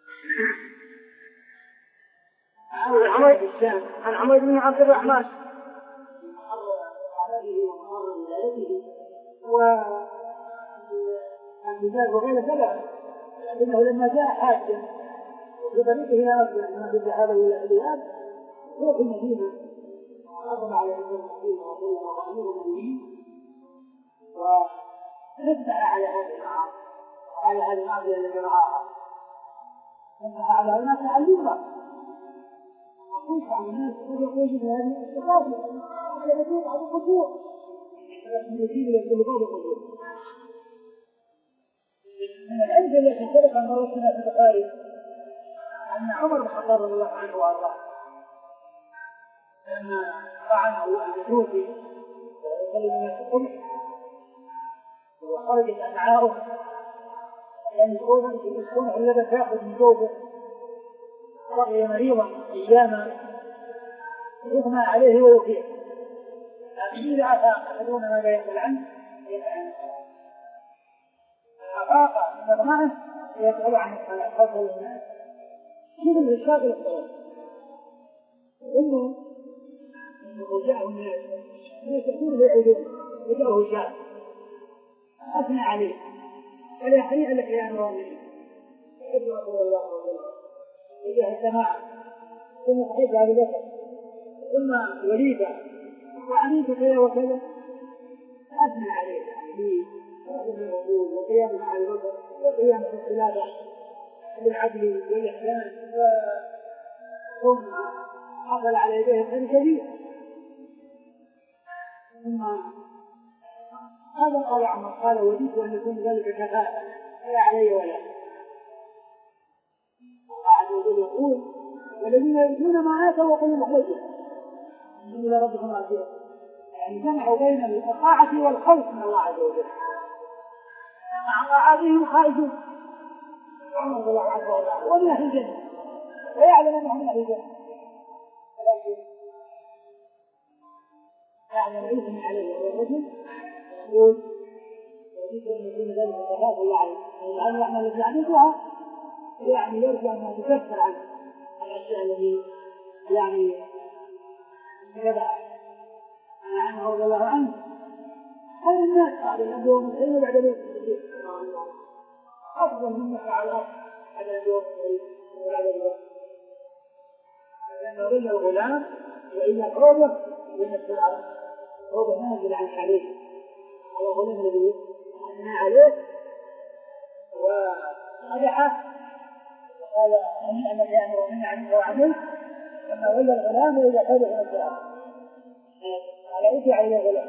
[SPEAKER 2] عن عميد بن عبد الرحمن
[SPEAKER 1] والمزاج وغير سبب، لكنه لما جاء حاكم بطريقه إلى ربه ما في الذهاب إلى الرياض هو في المدينة وأخذ على أمور المدينة وبين وأمور المدينين ونفتح على هذه المعاصي وعلى هذه المعصية التي رعاها، نفتح على الناس تعلمها وكيف عن الناس يقول في هذه الثقافة على يدور على الخشوع يجيب إلى كل قول الخشوع. من الأمثلة التي سبق أن مرتنا في البخاري أن عمر بن الخطاب رضي الله عنه وأرضاه لما طعنه اليهودي ويصلي من الصبح وخرجت أمعاؤه لأن يكون الذي تأخذ من جوفه بقي مريضا أياما يغمى عليه ويفيق، لكن إذا عفا أحدون ماذا يقول عنه يفعل حقاقة من الغمائه يسأل عن الخلق والناس شوف الشاغل الصغير إنه إنه جاءه الناس الناس يقول بيعودون وجاءه شاب أثنى عليه ولا يحريق الأحيان والمنين يقول رسول الله صلى الله عليه وسلم وجاء السماعة ثم صحيح أبي بكر ثم وليدة وعميد كذا وكذا أثنى عليه يعني وقيام الرسول وقيام مع البكر وقيام في الخلافة بالعدل والإحسان ثم حصل على يديه خير كبير. ثم هذا قال عمر قال وددت أن يكون ذلك كفاءة لا علي ولا وقعد يقول والذين يؤتون ما آتوا وقلوا مخلصين إلى ربكم راجعون، يعني جمعوا بين الطاعة والخوف من الله عز وجل مع طاعتهم خائفون عمر رضي الله عنه وارضاه ومن أهل الجنة ويعلم أنه من أهل الجنة ولكن يعني يعيثني عليه الرجل يقول وددت أن يكون ذلك كفاءة الله عليه لأن الأعمال التي عملتها يعني يرجع أنها تكفر عنه الأشياء التي يعني كذا عنه رضي الله عنه خير الناس بعد الأنبياء والمرسلين وبعد الصديق أفضل منك على الأرض بعد الأنبياء والمرسلين وبعد الوقت لأنه إلا الغلام وإلا عوضة لنفس الأرض عوضة نازل عن عليه على غلام الذي أثنى عليه ومدحه وقال أن أن يأمر ومن عنه وعمل لما ولى الغلام وإذا حدث من الأرض على أتي على الغلام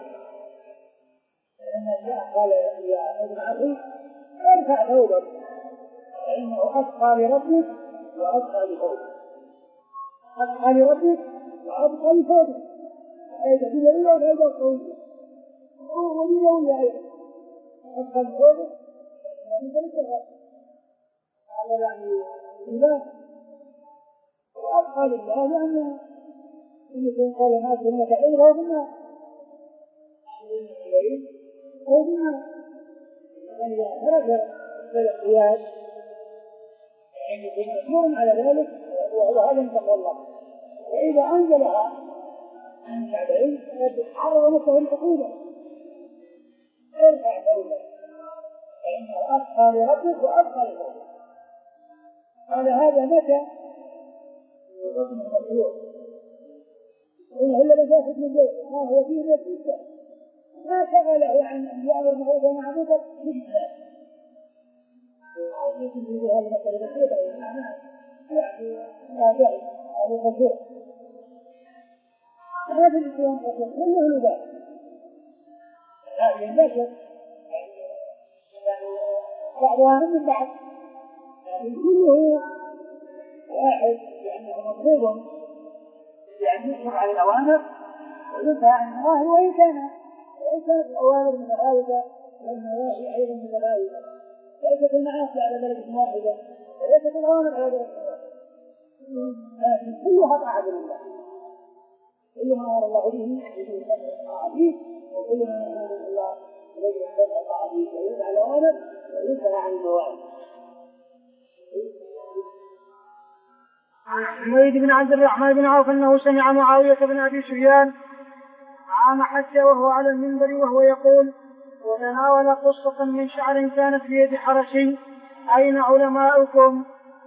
[SPEAKER 1] لأن جاء قال يا ابن أخي ارفع ثوبك فإنه أتقى لربك وأتقى لثوبك أتقى لربك وأتقى لثوبك أي تقول إلا وهذا القول ولي ولا أيضا أتقى لثوبك فإنه تلك هذا يعني إله وأتقى لله لأنه إن قال ما كنا تعير هو بالنار هو بالنار يعني هذا القياس يعني يكون على ذلك وهذا من تقوى الله وإذا أنزلها عن شعبين فقد نفسه العقوبة ارفع ثوبك فإنه أتقى لربك وأتقى لربك قال هذا متى وقسم المشروع إنه إلا بجاسد من بيت ما هو فيه يسير ما شغله عن أن يأمر معروف ومعروف بالله يمكن في هذه المسألة بسيطة والمعنى يعني لا جهل هذا خشوع هذا الإسلام خشوع كله لذلك هذه البشر بعضها من بعض يعني كله واحد لأنه مطلوب يعني يشرع على الأوامر وينهى عن النواهي وإن كان وإن كانت الأوامر متفاوتة والنواهي أيضا متفاوتة ليست المعاصي على درجة واحدة وليست الأوامر على درجة واحدة لكن كلها طاعة لله كل ما أمر الله به يجب أن يطاع به وكل ما أمر الله يجب أن يطاع به وينهى عن الأوامر وينهى عن النواهي.
[SPEAKER 2] عن حميد بن عبد الرحمن بن عوف أنه سمع معاوية بن أبي سفيان عام حج وهو على المنبر وهو يقول وتناول قصة من شعر كانت في يد حرشي. أين علماؤكم؟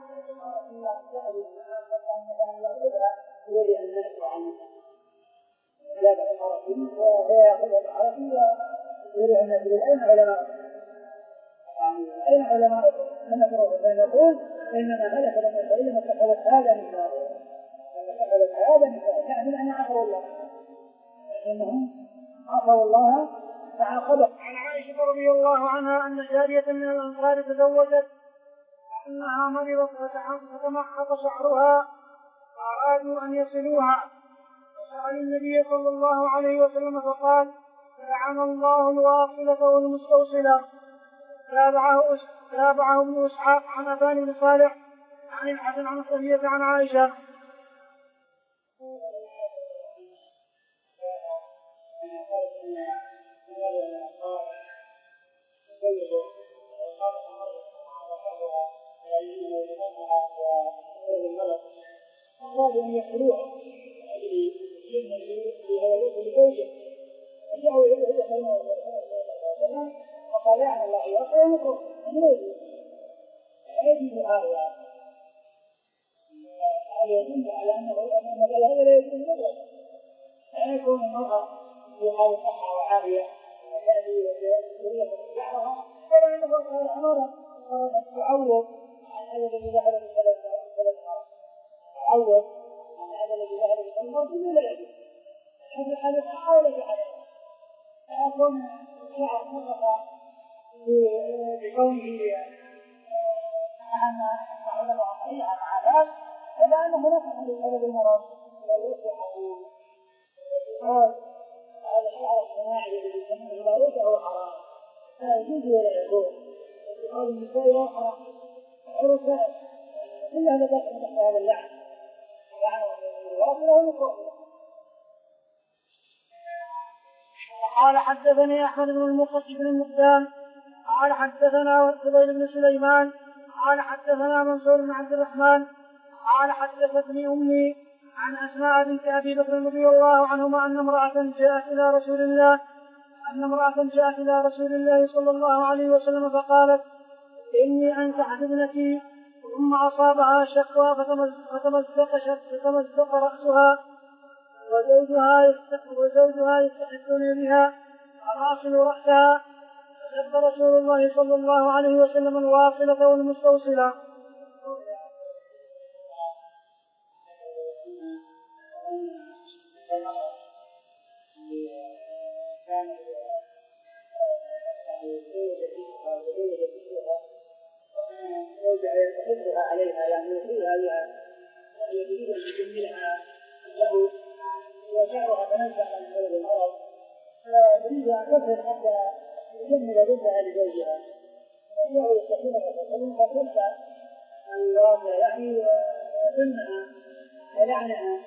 [SPEAKER 1] أين علماؤكم؟ أنا نقول إنما هلك لما العلم اتخذت هذا نكاح اتخذت هذا نكاح يعني أن عفوا الله إنهم عفوا الله فعاقبه.
[SPEAKER 2] عن عائشة رضي الله عنها أن جارية من الأنصار تزوجت أنها مرضت فتمحط شعرها فأرادوا أن يصلوها فسأل النبي صلى الله عليه وسلم فقال لعن الله الواصلة والمستوصلة. تابعه تابعه ابن إسحاق عن أبان بن صالح عن الحسن عن صفية عن عائشة.
[SPEAKER 1] أرادوا أن يحروها فقال لعن الله الواصلة يجب هذا هذا يدل على أنه هذا لا يجوز مطلقا لا يكون المرأة في حال صحة وعافية وتأتي وتريد شعرها ولا ينبغي هذا أمرها أن تعوض عن هذا الذي ذهب بسبب تعوض عن هذا الذي ذهب بسبب الموت لا يجوز هذا حال صحة ولا في حال لا يكون شعر مطلقا بكونه أن تعلم صحيحا عادات إلا أنه لا تحل بسبب المرض ولا يصلح قال هذا الشعر الصناعي الذي يسمونه لا يوسع حرام لا يجوز ولا يكون قال النساء لا حرام عرساء كل هذا داخل تحت هذا اللعن يعني الواصلة والمقابلة.
[SPEAKER 2] قال حدثني أحمد بن المقص بن المقدام قال حدثنا فضيل بن سليمان قال حدثنا منصور بن عبد الرحمن قال حدثتني أمي عن أسماء بنت أبي بكر رضي الله عنهما أن امرأة جاءت إلى رسول الله أن امرأة جاءت إلى رسول الله صلى الله عليه وسلم فقالت إني أنكحت ابنتي ثم أصابها شكوى فتمزق فتمزق رأسها وزوجها وزوجها يستحقني بها فأغسل رأسها فشد رسول الله صلى الله عليه وسلم الواصلة والمستوصلة.
[SPEAKER 1] يرجع يحبها عليها يعني يحبها بها ويريد أن يكملها له وشعرها تنزع من سبب المرض فيريد أن تسهل حتى يكمل ردها لزوجها وهي يستخدمها فتنسى الوراثة يعني وسنها ولعنها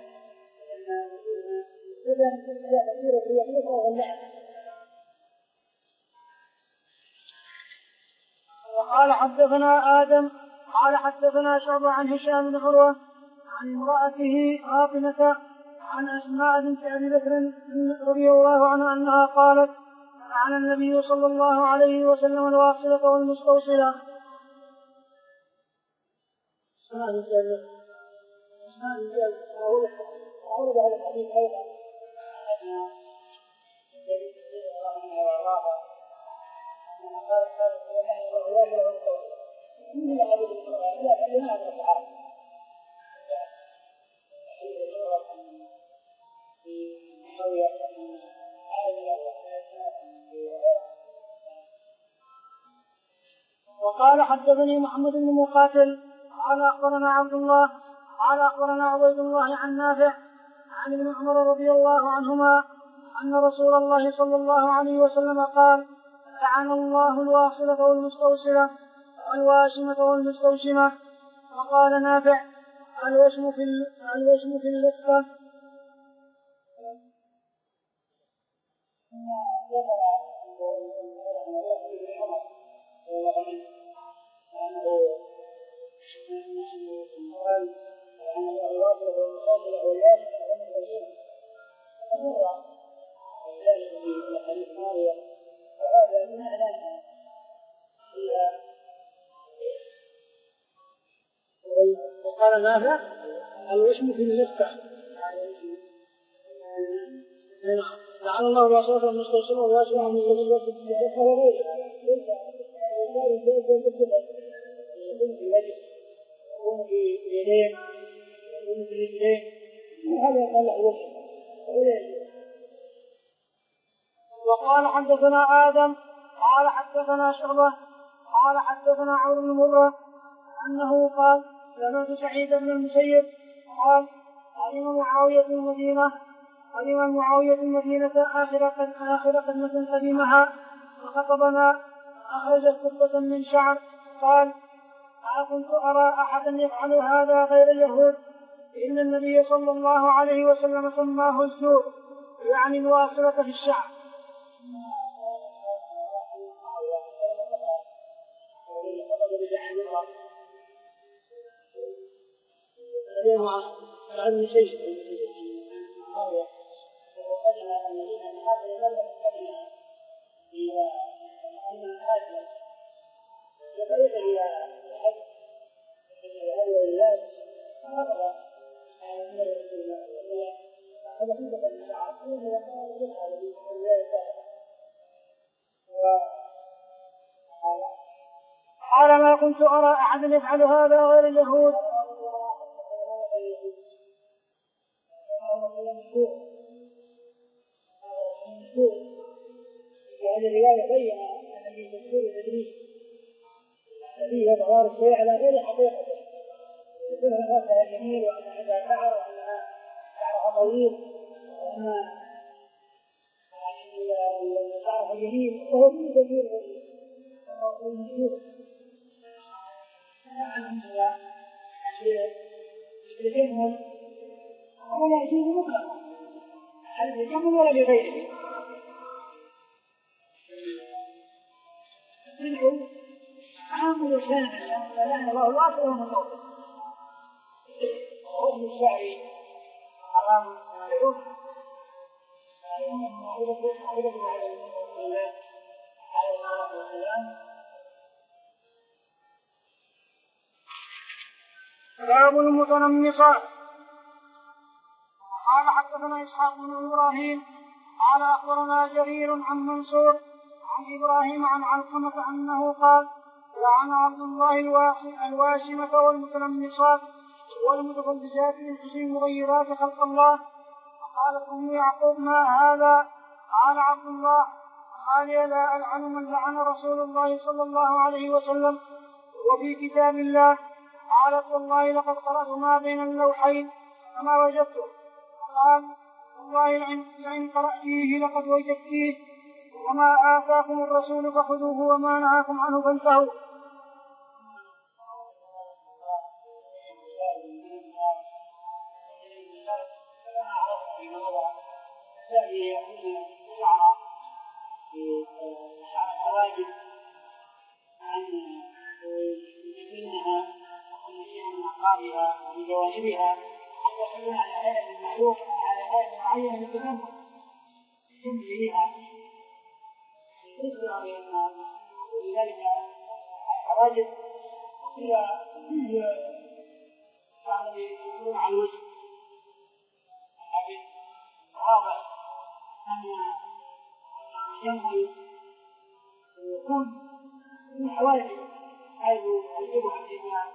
[SPEAKER 1] إذا كانت كثيرة في يخلقها واللعن.
[SPEAKER 2] وقال حدثنا آدم قال حدثنا شعبة عن هشام بن عروة عن امرأته فاطمة عن أسماء بنت أبي بكر رضي الله عنها أنها قالت لعن النبي صلى الله عليه وسلم الواصلة والمستوصلة.
[SPEAKER 1] أورد هذا الحديث أيضا
[SPEAKER 2] وقال حدثني محمد بن مقاتل قال أخبرنا عبد الله قال أخبرنا عبيد الله عن نافع عن ابن عمر رضي الله عنهما أن رسول الله صلى الله عليه وسلم قال لعن الله الواصلة والمستوصلة والواشمة والمستوشمة. وقال نافع الوشم في الوشم في اللفة.
[SPEAKER 1] وهذا قال نافع الوشم في المفتاح لعن الله الوسوسة المستوصلة والواسمة المستوصلة والتدخل وغيرها يكون في الوجه يكون في اليدين يكون في اليدين وهذا يقال له وشم.
[SPEAKER 2] وقال حدثنا آدم قال حدثنا شعبة قال حدثنا عمرو بن مرة أنه قال سمعت سعيد بن المسيب قال قدم معاوية المدينة قدم معاوية المدينة آخر آخر قدمة قدمها فخطبنا أخرجت كتبة من شعر قال ما كنت أرى أحدا يفعل هذا غير اليهود إن النبي صلى الله عليه وسلم سماه الزور يعني الواصلة في الشعر.
[SPEAKER 1] عن شيء وقدم المدينة من هذا البلد قدم إلى أن هذا وطريق إلى الحج إلى هذا الولاد فخطب على النبي رسول الله صلى الله عليه وسلم هذا كتب من الشعر وهو قال يفعل بالله
[SPEAKER 2] قال ما كنت أرى أحدا يفعل هذا غير اليهود.
[SPEAKER 1] وهذه الرواية بين أن في تفسير التدريس فيه ظهار الشيء على غير حقيقته يكون رأسها جميل وأن عندها شعر وأنها شعرها طويل وأن شعرها جميل وهو في تفسير المشهور عنها التجمل ولا يجوز مطلقا هل التجمل ولا لغيره منه عام وشامل فلعن الله الواصل والمطول وهم الشعر حرام معروف
[SPEAKER 2] باب المتنمصات. قال حدثنا إسحاق بن إبراهيم قال أخبرنا جرير عن منصور عن إبراهيم عن علقمة أنه قال لعن عبد الله الواشمة والمتنمصات والمتفلجات في مغيرات خلق الله. قال أم يعقوب ما هذا؟ قال عبد الله قال لا ألعن من لعن رسول الله صلى الله عليه وسلم وفي كتاب الله. قالت والله لقد قرأت ما بين اللوحين فما وجدته. قال والله لئن قرأتيه لقد وجدتيه وما آتاكم الرسول فخذوه وما نهاكم عنه فانتهوا.
[SPEAKER 1] من جوانبها حتى يكون على هيئة المعروف على هيئة معينة من التنمر جملها يذكر بأن لذلك الحواجز هي هي بعض يكون على الوجه لكن واضح أن الجمل يكون من حواجز حيث الجبهة فيها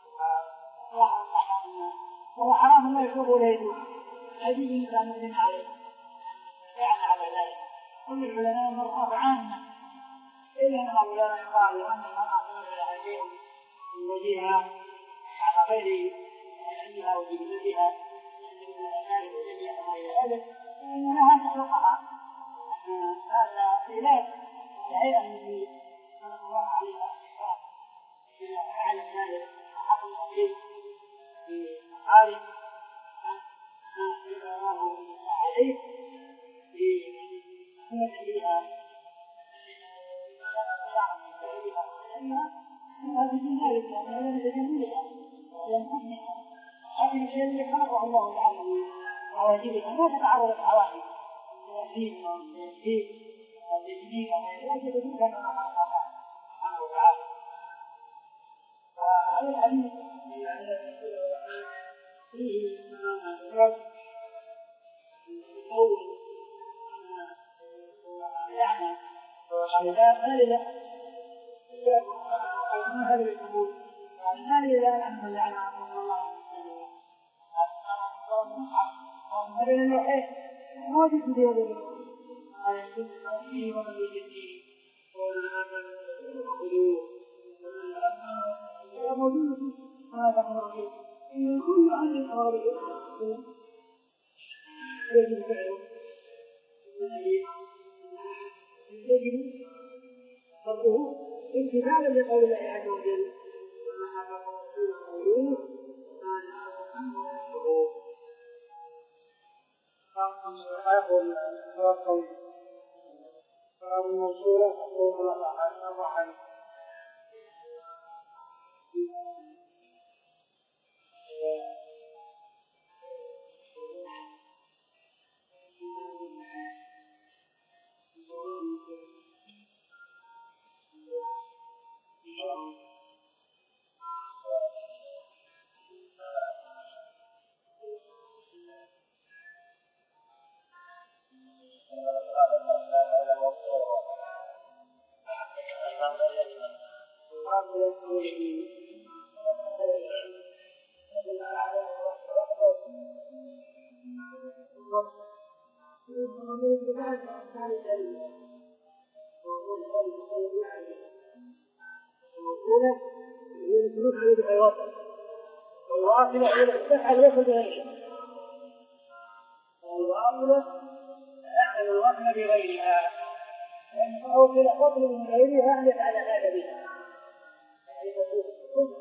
[SPEAKER 1] وهو حرام ما يشوف ولا يجوز هذه الإنسان مسلم عليه يعني على ذلك كل العلماء مرخص عامة إلا أن العلماء يقال أن المرأة تنزل عليه من وجهها على غير علمها وجبلتها من الأشياء وجبلها وما إلى ذلك فإنها تخلقها هذا علاج لهيئة من صلى الله عليه وسلم إلى أعلى ذلك حق التوحيد في مقالب ما الله عليه في سنة فيها هذا من ذلك لأنه يتجملها وينفذها هذه الشيء الذي خلقه الله تعالى عواجبها ما تتعرض العواجب والدين والدين والدين وغير ذلك كما خلق الله سبحانه وتعالى. وهذا الحديث فيه أول يعني ما لله ما هذا الأمور ما لله أن اللعنة الله هذا الوحيد موجود في هذا فيه ومن يجديه موجود هذا الرجل كل عن الأمر يجب فعله يجب فرضه امتثالا لقول الله عز وجل وما حفظ رسول القلوب ما نحفظ عنه الشرور فأقول القول فالموصولة تقول الله عز وجل والواصلة هي الفتحة الوصل بغيرها والواصلة تعمل الوصل بغيرها لأن الواصلة وصل من غيرها أن يفعل هذا بها يعني تكون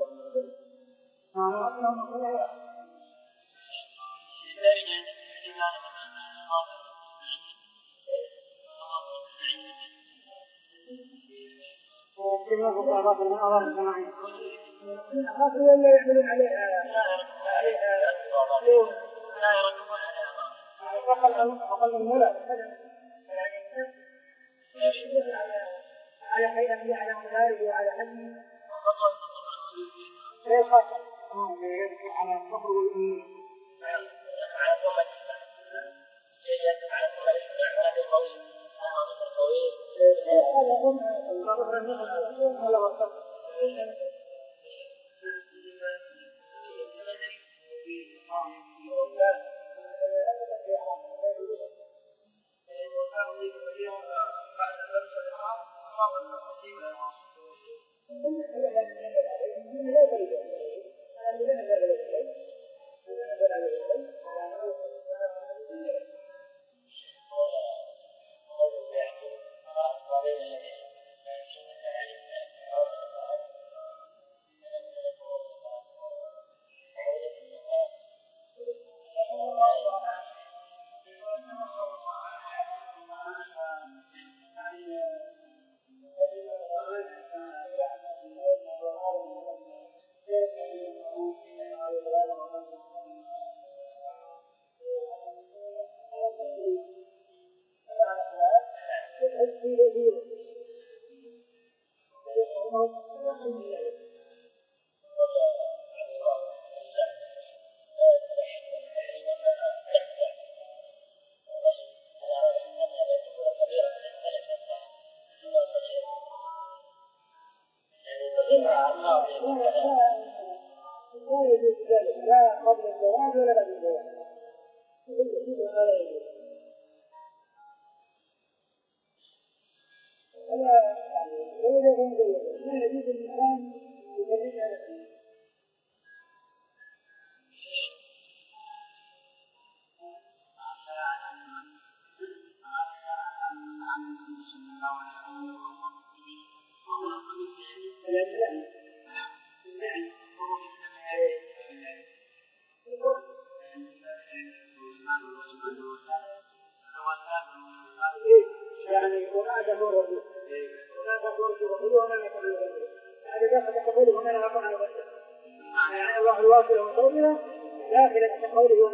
[SPEAKER 1] كما هو قال من أراد السماعين أخذوا ولا يحملون عليها عليها لا يردون عليها أقل المولى على حيث على مداره وعلى حجمه لا يخاطر على الصبر والإيمان على كل شيء على كل الإسماع ولا بالقوي الطويل هذا هم الصبر النعم ولا وصف يعني وما تمر وما تمر وما يفعل هذا داخل قوله وما لا يفعل يعني الله الواصل ومطولة داخل قوله